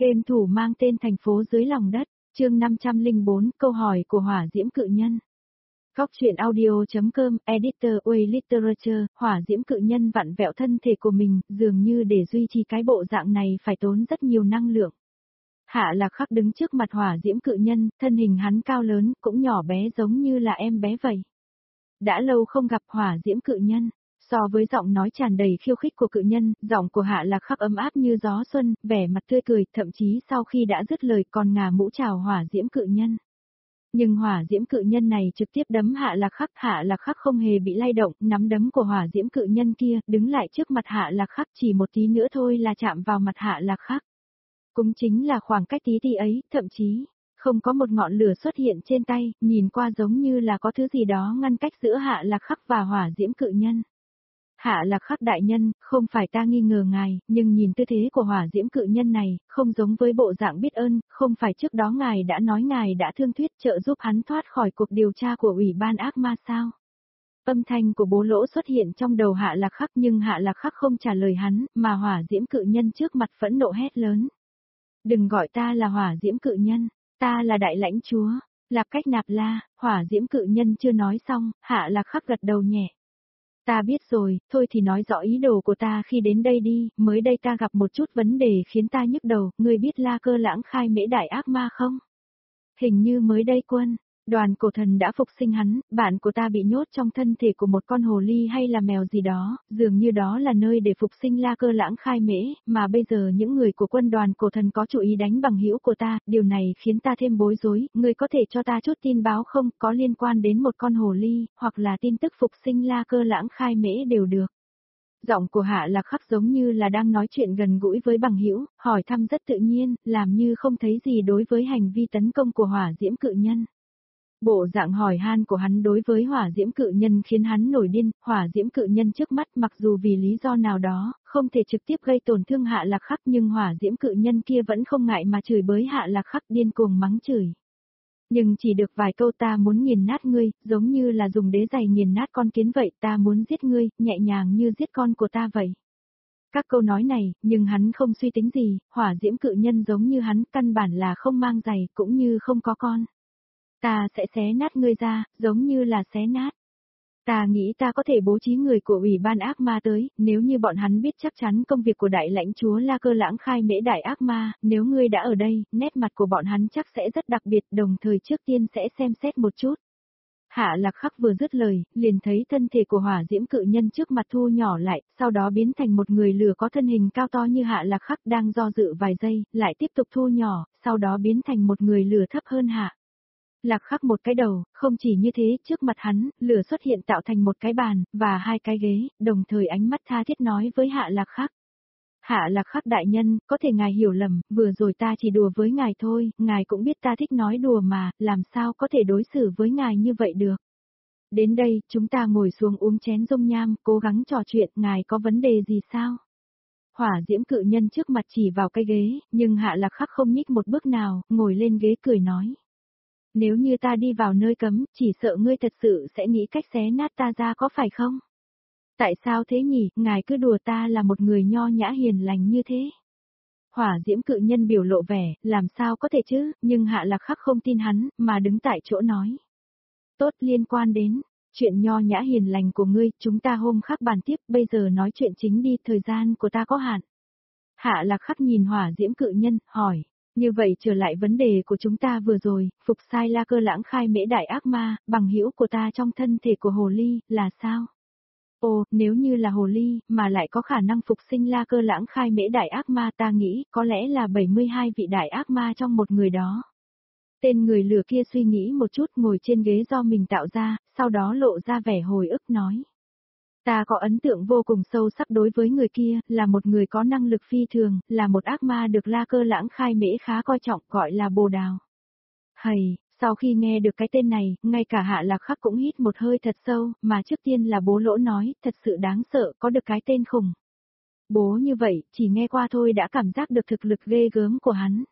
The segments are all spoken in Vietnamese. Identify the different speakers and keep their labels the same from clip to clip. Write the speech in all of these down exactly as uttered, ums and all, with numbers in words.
Speaker 1: Game thủ mang tên thành phố dưới lòng đất, chương năm trăm lẻ bốn, câu hỏi của hỏa diễm cự nhân. Góc truyện audio.com, editor Way Literature, hỏa diễm cự nhân vặn vẹo thân thể của mình, dường như để duy trì cái bộ dạng này phải tốn rất nhiều năng lượng. Hạ Lạc Khắc đứng trước mặt hỏa diễm cự nhân, thân hình hắn cao lớn, cũng nhỏ bé giống như là em bé vậy. Đã lâu không gặp hỏa diễm cự nhân. So với giọng nói tràn đầy khiêu khích của cự nhân, giọng của Hạ Lạc Khắc ấm áp như gió xuân, vẻ mặt tươi cười, thậm chí sau khi đã dứt lời còn ngả mũ chào hỏa diễm cự nhân. Nhưng hỏa diễm cự nhân này trực tiếp đấm Hạ Lạc Khắc, Hạ Lạc Khắc không hề bị lay động, nắm đấm của hỏa diễm cự nhân kia, đứng lại trước mặt Hạ Lạc Khắc chỉ một tí nữa thôi là chạm vào mặt Hạ Lạc Khắc. Cũng chính là khoảng cách tí tí ấy, thậm chí, không có một ngọn lửa xuất hiện trên tay, nhìn qua giống như là có thứ gì đó ngăn cách giữa Hạ Lạc Khắc và hỏa diễm cự nhân. Hạ Lạc Khắc đại nhân, không phải ta nghi ngờ ngài, nhưng nhìn tư thế của hỏa diễm cự nhân này, không giống với bộ dạng biết ơn, không phải trước đó ngài đã nói ngài đã thương thuyết trợ giúp hắn thoát khỏi cuộc điều tra của Ủy ban ác ma sao? Âm thanh của Bố Lỗ xuất hiện trong đầu Hạ Lạc Khắc nhưng Hạ Lạc Khắc không trả lời hắn, mà hỏa diễm cự nhân trước mặt phẫn nộ hét lớn. Đừng gọi ta là hỏa diễm cự nhân, ta là đại lãnh chúa, Lạp Cách Nạp La. Hỏa diễm cự nhân chưa nói xong, Hạ Lạc Khắc gật đầu nhẹ. Ta biết rồi, thôi thì nói rõ ý đồ của ta khi đến đây đi, mới đây ta gặp một chút vấn đề khiến ta nhức đầu, ngươi biết La Cơ Lãng Khai Mễ Đại Ác Ma không? Hình như mới đây quân, đoàn cổ thần đã phục sinh hắn, bạn của ta bị nhốt trong thân thể của một con hồ ly hay là mèo gì đó, dường như đó là nơi để phục sinh La Cơ Lãng Khai Mễ, mà bây giờ những người của quân đoàn cổ thần có chủ ý đánh bằng hữu của ta, điều này khiến ta thêm bối rối, ngươi có thể cho ta chút tin báo không, có liên quan đến một con hồ ly, hoặc là tin tức phục sinh La Cơ Lãng Khai Mễ đều được. Giọng của Hạ Lạc Khắc giống như là đang nói chuyện gần gũi với bằng hữu, hỏi thăm rất tự nhiên, làm như không thấy gì đối với hành vi tấn công của hỏa diễm cự nhân. Bộ dạng hỏi han của hắn đối với hỏa diễm cự nhân khiến hắn nổi điên, hỏa diễm cự nhân trước mắt mặc dù vì lý do nào đó, không thể trực tiếp gây tổn thương Hạ Lạc Khắc nhưng hỏa diễm cự nhân kia vẫn không ngại mà chửi bới Hạ Lạc Khắc điên cuồng mắng chửi. Nhưng chỉ được vài câu ta muốn nghiền nát ngươi, giống như là dùng đế giày nghiền nát con kiến vậy, ta muốn giết ngươi, nhẹ nhàng như giết con của ta vậy. Các câu nói này, nhưng hắn không suy tính gì, hỏa diễm cự nhân giống như hắn, căn bản là không mang giày, cũng như không có con. Ta sẽ xé nát ngươi ra, giống như là xé nát. Ta nghĩ ta có thể bố trí người của Ủy ban ác ma tới, nếu như bọn hắn biết chắc chắn công việc của đại lãnh chúa La Cơ Lãng Khai Mễ Đại ác ma, nếu ngươi đã ở đây, nét mặt của bọn hắn chắc sẽ rất đặc biệt, đồng thời trước tiên sẽ xem xét một chút. Hạ Lạc Khắc vừa dứt lời, liền thấy thân thể của hỏa diễm cự nhân trước mặt thu nhỏ lại, sau đó biến thành một người lửa có thân hình cao to như Hạ Lạc Khắc đang do dự vài giây, lại tiếp tục thu nhỏ, sau đó biến thành một người lửa thấp hơn Hạ Lạc Khắc một cái đầu, không chỉ như thế, trước mặt hắn, lửa xuất hiện tạo thành một cái bàn, và hai cái ghế, đồng thời ánh mắt tha thiết nói với Hạ Lạc Khắc. Hạ Lạc Khắc đại nhân, có thể ngài hiểu lầm, vừa rồi ta chỉ đùa với ngài thôi, ngài cũng biết ta thích nói đùa mà, làm sao có thể đối xử với ngài như vậy được. Đến đây, chúng ta ngồi xuống uống chén dung nham, cố gắng trò chuyện, ngài có vấn đề gì sao? Hỏa diễm cự nhân trước mặt chỉ vào cái ghế, nhưng Hạ Lạc Khắc không nhích một bước nào, ngồi lên ghế cười nói. Nếu như ta đi vào nơi cấm, chỉ sợ ngươi thật sự sẽ nghĩ cách xé nát ta ra có phải không? Tại sao thế nhỉ, ngài cứ đùa ta là một người nho nhã hiền lành như thế? Hỏa diễm cự nhân biểu lộ vẻ, làm sao có thể chứ, nhưng Hạ Lạc Khắc không tin hắn, mà đứng tại chỗ nói. Tốt, liên quan đến chuyện nho nhã hiền lành của ngươi, chúng ta hôm khác bàn tiếp, bây giờ nói chuyện chính đi, thời gian của ta có hạn. Hạ Lạc Khắc nhìn hỏa diễm cự nhân, hỏi. Như vậy trở lại vấn đề của chúng ta vừa rồi, phục sai La Cơ Lãng Khai Mễ Đại ác ma, bằng hữu của ta trong thân thể của hồ ly, là sao? Ồ, nếu như là hồ ly, mà lại có khả năng phục sinh La Cơ Lãng Khai Mễ Đại ác ma, ta nghĩ, có lẽ là bảy mươi hai vị đại ác ma trong một người đó. Tên người lừa kia suy nghĩ một chút, ngồi trên ghế do mình tạo ra, sau đó lộ ra vẻ hồi ức nói. Ta có ấn tượng vô cùng sâu sắc đối với người kia, là một người có năng lực phi thường, là một ác ma được La Cơ Lãng Khai Mễ khá coi trọng, gọi là Bồ Đào. Hầy, sau khi nghe được cái tên này, ngay cả Hạ Lạc Khắc cũng hít một hơi thật sâu, mà trước tiên là Bố Lỗ nói, thật sự đáng sợ, có được cái tên khủng. Bố như vậy, chỉ nghe qua thôi đã cảm giác được thực lực ghê gớm của hắn.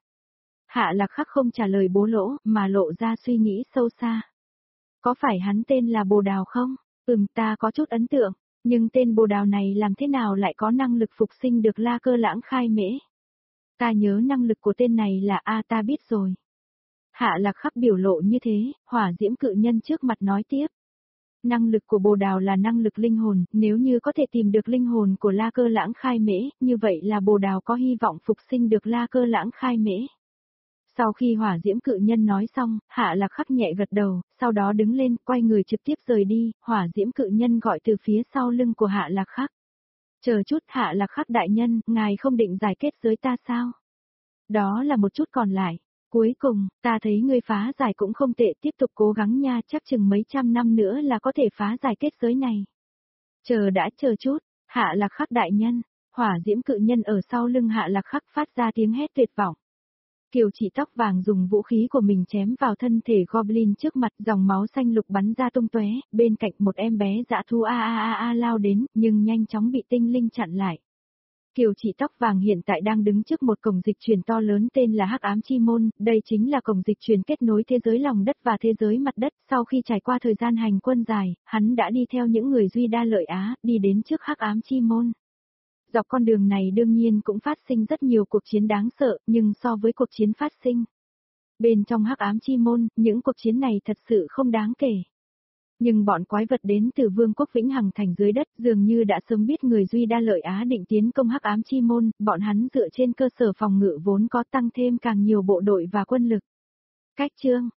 Speaker 1: Hạ Lạc Khắc không trả lời Bố Lỗ, mà lộ ra suy nghĩ sâu xa. Có phải hắn tên là Bồ Đào không? Ừm, ta có chút ấn tượng, nhưng tên Bồ Đào này làm thế nào lại có năng lực phục sinh được La Cơ Lãng Khai Mễ? Ta nhớ năng lực của tên này là A ta biết rồi. Hạ Lạc Khắc biểu lộ như thế, hỏa diễm cự nhân trước mặt nói tiếp. Năng lực của bồ đào là năng lực linh hồn, nếu như có thể tìm được linh hồn của La Cơ Lãng Khai Mễ, như vậy là bồ đào có hy vọng phục sinh được La Cơ Lãng Khai Mễ. Sau khi hỏa diễm cự nhân nói xong, Hạ Lạc Khắc nhẹ gật đầu, sau đó đứng lên, quay người trực tiếp rời đi, hỏa diễm cự nhân gọi từ phía sau lưng của Hạ Lạc Khắc. Chờ chút Hạ Lạc Khắc đại nhân, ngài không định giải kết giới ta sao? Đó là một chút còn lại. Cuối cùng, ta thấy ngươi phá giải cũng không tệ, tiếp tục cố gắng nha, chắc chừng mấy trăm năm nữa là có thể phá giải kết giới này. Chờ đã, chờ chút, Hạ Lạc Khắc đại nhân, hỏa diễm cự nhân ở sau lưng Hạ Lạc Khắc phát ra tiếng hét tuyệt vọng. Kiều Chỉ tóc vàng dùng vũ khí của mình chém vào thân thể Goblin trước mặt, dòng máu xanh lục bắn ra tung tóe, bên cạnh một em bé dã thú a a a a lao đến, nhưng nhanh chóng bị tinh linh chặn lại. Kiều Chỉ tóc vàng hiện tại đang đứng trước một cổng dịch chuyển to lớn tên là Hắc Ám Chi Môn, đây chính là cổng dịch chuyển kết nối thế giới lòng đất và thế giới mặt đất. Sau khi trải qua thời gian hành quân dài, hắn đã đi theo những người Duy Đa Lợi Á, đi đến trước Hắc Ám Chi Môn. Dọc con đường này đương nhiên cũng phát sinh rất nhiều cuộc chiến đáng sợ, nhưng so với cuộc chiến phát sinh bên trong Hắc Ám Chi Môn, những cuộc chiến này thật sự không đáng kể. Nhưng bọn quái vật đến từ Vương quốc Vĩnh Hằng Thành dưới đất dường như đã sớm biết người Duy Đa Lợi Á định tiến công Hắc Ám Chi Môn, bọn hắn dựa trên cơ sở phòng ngự vốn có tăng thêm càng nhiều bộ đội và quân lực. Cách chương